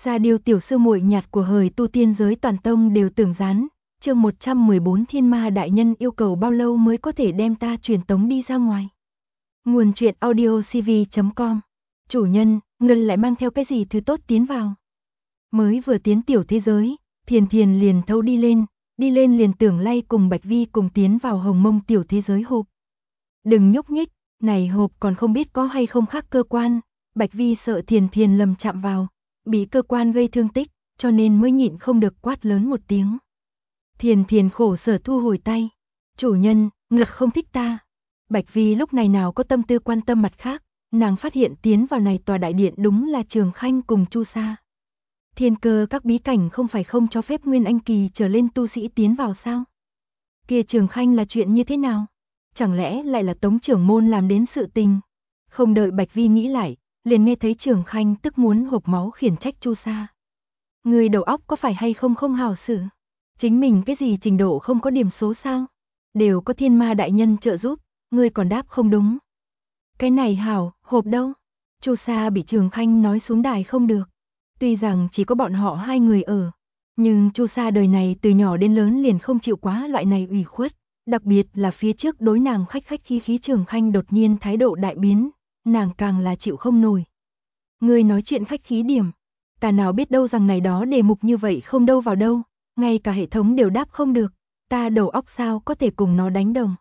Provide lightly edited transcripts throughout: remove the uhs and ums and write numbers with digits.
Sa Điêu tiểu sư muội nhạt của hời tu tiên giới toàn tông đều tưởng gián. Chương 114 Thiên Ma đại nhân yêu cầu bao lâu mới có thể đem ta truyền tống đi ra ngoài. Nguồn truyện audiocv.com. Chủ nhân, ngươi lại mang theo cái gì thứ tốt tiến vào? Mới vừa tiến tiểu thế giới, Thiền Thiền liền thâu đi lên liền tưởng lay cùng Bạch Vi cùng tiến vào Hồng Mông tiểu thế giới hộp. Đừng nhúc nhích, này hộp còn không biết có hay không khác cơ quan. Bạch Vi sợ Thiền Thiền lầm chạm vào, bị cơ quan gây thương tích, cho nên mới nhịn không được quát lớn một tiếng. Thiền Thiền khổ sở thu hồi tay. Chủ nhân, ngực không thích ta. Bạch Vi lúc này nào có tâm tư quan tâm mặt khác, nàng phát hiện tiến vào này tòa đại điện đúng là Trường Khanh cùng Chu Sa. Thiên cơ các bí cảnh không phải không cho phép Nguyên Anh kỳ trở lên tu sĩ tiến vào sao? Kia Trường Khanh là chuyện như thế nào? Chẳng lẽ lại là Tống trưởng môn làm đến sự tình? Không đợi Bạch Vi nghĩ lại, liền nghe thấy Trường Khanh tức muốn hộc máu khiển trách Chu Sa. Người đầu óc có phải hay không không hào xử? Chính mình cái gì trình độ không có điểm số sao? Đều có Thiên Ma đại nhân trợ giúp, ngươi còn đáp không đúng. Cái này hảo, hộp đâu? Chu Sa bị Trường Khanh nói xuống đài không được. Tuy rằng chỉ có bọn họ hai người ở, nhưng Chu Sa đời này từ nhỏ đến lớn liền không chịu quá loại này ủy khuất, đặc biệt là phía trước đối nàng khách khách khí khí Trường Khanh đột nhiên thái độ đại biến, nàng càng là chịu không nổi. Ngươi nói chuyện khách khí điểm, ta nào biết đâu rằng này đó đề mục như vậy không đâu vào đâu, ngay cả hệ thống đều đáp không được, ta đầu óc sao có thể cùng nó đánh đồng.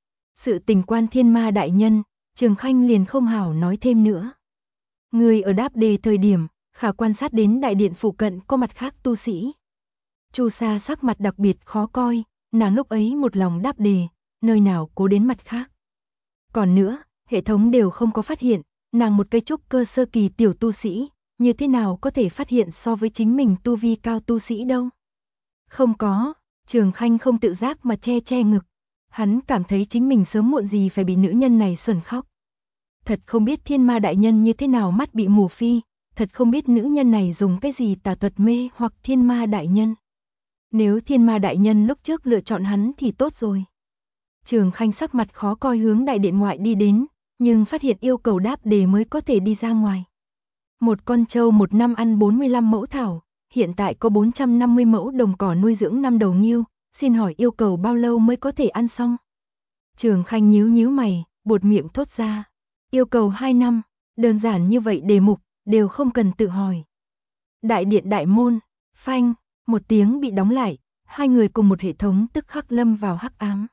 Sự tình quan Thiên Ma đại nhân, Trường Khanh liền không hảo nói thêm nữa. Ngươi ở đáp đề thời điểm, khả quan sát đến đại điện phụ cận có mặt khác tu sĩ. Chu Sa sắc mặt đặc biệt khó coi, nàng lúc ấy một lòng đáp đề, nơi nào cố đến mặt khác. Còn nữa, hệ thống đều không có phát hiện, nàng một cây trúc cơ sơ kỳ tiểu tu sĩ, như thế nào có thể phát hiện so với chính mình tu vi cao tu sĩ đâu. Không có, Trường Khanh không tự giác mà che ngực. Hắn cảm thấy chính mình sớm muộn gì phải bị nữ nhân này xuẩn khóc. Thật không biết Thiên Ma đại nhân như thế nào mắt bị mù phi, thật không biết nữ nhân này dùng cái gì tà thuật mê hoặc Thiên Ma đại nhân. Nếu Thiên Ma đại nhân lúc trước lựa chọn hắn thì tốt rồi. Trường Khanh sắc mặt khó coi hướng đại điện ngoại đi đến, nhưng phát hiện yêu cầu đáp đề mới có thể đi ra ngoài. Một con trâu một năm ăn 45 mẫu thảo, hiện tại có 450 mẫu đồng cỏ nuôi dưỡng 5 đầu nghêu, xin hỏi yêu cầu bao lâu mới có thể ăn xong? Trường Khanh nhíu mày, buột miệng thốt ra. Yêu cầu 2 năm, đơn giản như vậy đề mục, đều không cần tự hỏi. Đại điện đại môn, phanh, một tiếng bị đóng lại, hai người cùng một hệ thống tức khắc lâm vào hắc ám.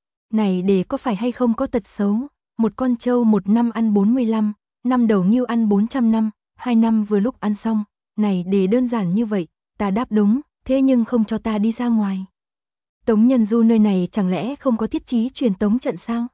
Này đề có phải hay không có tật xấu, một con trâu một năm ăn 45, 5 đầu nghêu ăn 400 năm, 2 năm vừa lúc ăn xong, này đề đơn giản như vậy, ta đáp đúng, thế nhưng không cho ta đi ra ngoài. Tống Nhân Du nơi này chẳng lẽ không có thiết trí truyền tống trận sao?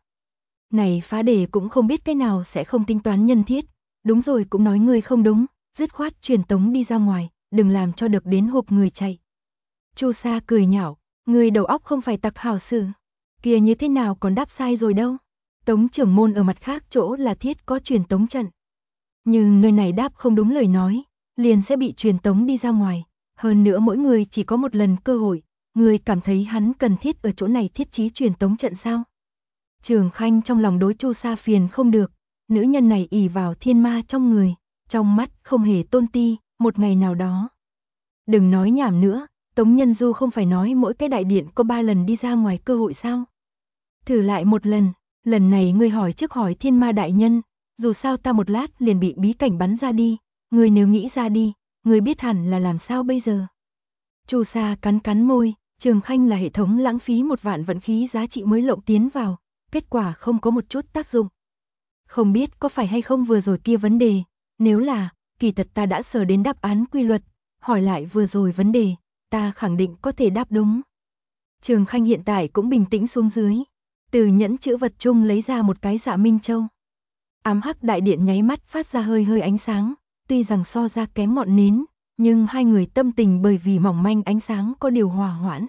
Này phá đề cũng không biết cái nào sẽ không tính toán nhân thiết, đúng rồi cũng nói ngươi không đúng, dứt khoát truyền tống đi ra ngoài, đừng làm cho được đến hộp người chạy. Chu Sa cười nhạo, ngươi đầu óc không phải tặc hảo sử, kia như thế nào còn đáp sai rồi đâu. Tống trưởng môn ở mặt khác chỗ là thiết có truyền tống trận. Nhưng nơi này đáp không đúng lời nói, liền sẽ bị truyền tống đi ra ngoài, hơn nữa mỗi người chỉ có một lần cơ hội, ngươi cảm thấy hắn cần thiết ở chỗ này thiết trí truyền tống trận sao? Trường Khanh trong lòng đối Chu Sa phiền không được, nữ nhân này ỷ vào thiên ma trong người, trong mắt không hề tôn ti, một ngày nào đó. Đừng nói nhảm nữa, Tống Nhân Du không phải nói mỗi cái đại điện có 3 lần đi ra ngoài cơ hội sao? Thử lại một lần này ngươi hỏi trước hỏi Thiên Ma đại nhân, dù sao ta một lát liền bị bí cảnh bắn ra đi, ngươi nếu nghĩ ra đi, ngươi biết hẳn là làm sao bây giờ. Chu Sa cắn môi, Trường Khanh là hệ thống lãng phí 1 vạn vận khí giá trị mới lộng tiến vào, kết quả không có một chút tác dụng. Không biết có phải hay không vừa rồi kia vấn đề, nếu là, kỳ thật ta đã sờ đến đáp án quy luật, hỏi lại vừa rồi vấn đề, ta khẳng định có thể đáp đúng. Trường Khanh hiện tại cũng bình tĩnh xuống dưới, từ nhẫn chữ vật chung lấy ra một cái Dạ Minh Châu. Ám hắc đại điện nháy mắt phát ra hơi ánh sáng, tuy rằng so ra kém ngọn nến, nhưng hai người tâm tình bởi vì mỏng manh ánh sáng có điều hòa hoãn.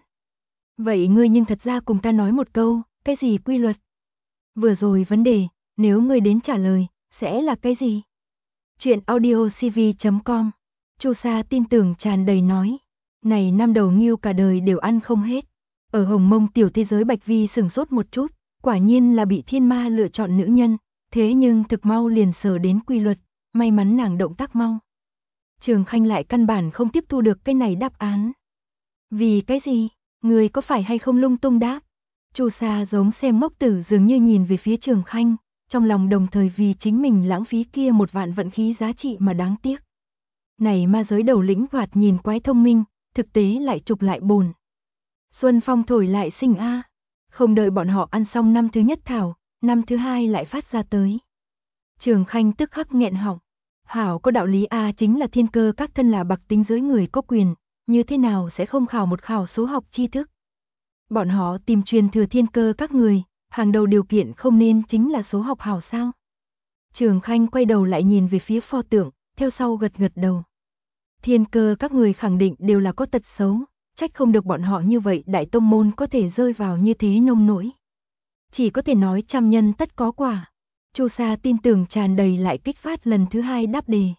Vậy ngươi nhưng thật ra cùng ta nói một câu, cái gì quy luật? Vừa rồi vấn đề, nếu ngươi đến trả lời, sẽ là cái gì? Chuyện audiocv.com. Chu Sa tin tưởng tràn đầy nói, này 5 đầu nghêu cả đời đều ăn không hết. Ở Hồng Mông tiểu thế giới Bạch Vi sừng sốt một chút, quả nhiên là bị thiên ma lựa chọn nữ nhân, thế nhưng thực mau liền sờ đến quy luật, may mắn nàng động tác mau. Trường Khanh lại căn bản không tiếp thu được cái này đáp án. Vì cái gì? Người có phải hay không lung tung đáp? Chu Sa giống xem ngốc tử dường như nhìn về phía Trường Khanh, trong lòng đồng thời vì chính mình lãng phí kia một vạn vận khí giá trị mà đáng tiếc. Này ma giới đầu lĩnh thoạt nhìn quái thông minh, thực tế lại trục lại bồn. Xuân phong thổi lại sinh a. Không đợi bọn họ ăn xong năm thứ nhất thảo, năm thứ hai lại phát ra tới. Trường Khanh tức khắc nghẹn họng. Hảo có đạo lý a, chính là thiên cơ các thân là bậc tính giới người có quyền, như thế nào sẽ không khảo một khảo số học tri thức. Bọn họ tìm truyền thừa thiên cơ các người, hàng đầu điều kiện không nên chính là số học hảo sao? Trường Khanh quay đầu lại nhìn về phía pho tượng, theo sau gật gật đầu. Thiên cơ các người khẳng định đều là có tật xấu, trách không được bọn họ như vậy đại tông môn có thể rơi vào như thế nông nỗi. Chỉ có thể nói trăm nhân tất có quả. Chu Sa tin tưởng tràn đầy lại kích phát lần thứ hai đáp đề.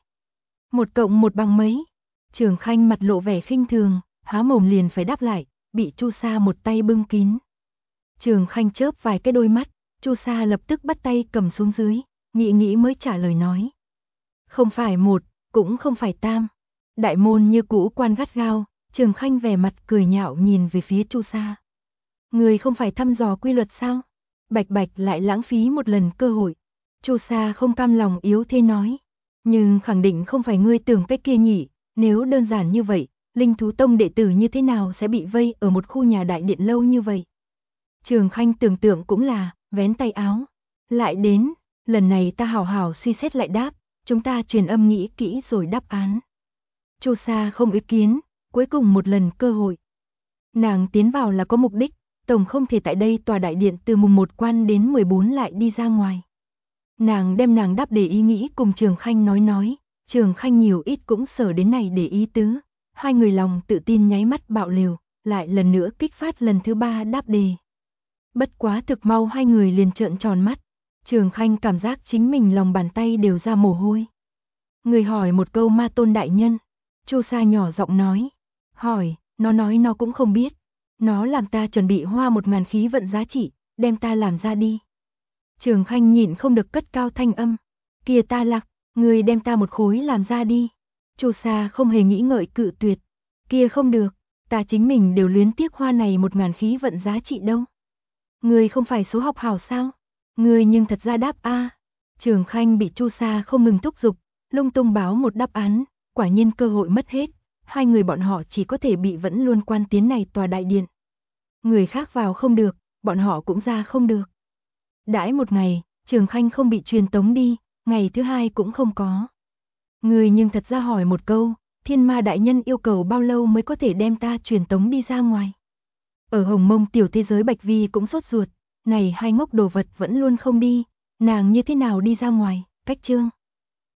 1 cộng 1 bằng mấy? Trường Khanh mặt lộ vẻ khinh thường, há mồm liền phải đáp lại, bị Chu Sa một tay bưng kín. Trường Khanh chớp vài cái đôi mắt, Chu Sa lập tức bắt tay cầm xuống dưới, nghĩ nghĩ mới trả lời nói. Không phải 1, cũng không phải tam. Đại môn như cũ quan gắt gao, Trường Khanh vẻ mặt cười nhạo nhìn về phía Chu Sa. Người không phải thăm dò quy luật sao? Bạch bạch lại lãng phí một lần cơ hội. Chu Sa không cam lòng yếu thế nói. Nhưng khẳng định không phải ngươi tưởng cách kia nhỉ, nếu đơn giản như vậy, Linh Thú Tông đệ tử như thế nào sẽ bị vây ở một khu nhà đại điện lâu như vậy? Trường Khanh tưởng tượng cũng là, vén tay áo. Lại đến, lần này ta hảo hảo suy xét lại đáp, chúng ta truyền âm nghĩ kỹ rồi đáp án. Chu Sa không ý kiến, cuối cùng một lần cơ hội. Nàng tiến vào là có mục đích, tổng không thể tại đây tòa đại điện từ mùng 1 quan đến 14 lại đi ra ngoài. Nàng đem nàng đáp để ý nghĩ cùng Trường Khanh nói, Trường Khanh nhiều ít cũng sở đến này để ý tứ. Hai người lòng tự tin nháy mắt bạo liều, lại lần nữa kích phát lần thứ 3 đáp đề. Bất quá thực mau hai người liền trợn tròn mắt, Trường Khanh cảm giác chính mình lòng bàn tay đều ra mồ hôi. Người hỏi một câu ma tôn đại nhân, Chu Sa nhỏ giọng nói, hỏi, nó nói nó cũng không biết, nó làm ta chuẩn bị hoa 1000 khí vận giá trị, đem ta làm ra đi. Trường Khanh nhịn không được cất cao thanh âm, kia ta lạc, người đem ta một khối làm ra đi. Chu Sa không hề nghĩ ngợi cự tuyệt, kia không được, ta chính mình đều luyến tiếc hoa này 1000 khí vận giá trị đâu. Người không phải số học hảo sao? Người nhưng thật ra đáp a. Trường Khanh bị Chu Sa không ngừng thúc giục, lung tung báo một đáp án, quả nhiên cơ hội mất hết, hai người bọn họ chỉ có thể bị vẫn luôn quan tiến này tòa đại điện. Người khác vào không được, bọn họ cũng ra không được. Đãi một ngày, Trường Khanh không bị truyền tống đi, ngày thứ hai cũng không có. Người nhưng thật ra hỏi một câu, Thiên Ma đại nhân yêu cầu bao lâu mới có thể đem ta truyền tống đi ra ngoài? Ở Hồng Mông tiểu thế giới Bạch Vi cũng sốt ruột, này hai ngốc đồ vật vẫn luôn không đi, nàng như thế nào đi ra ngoài? Cách chương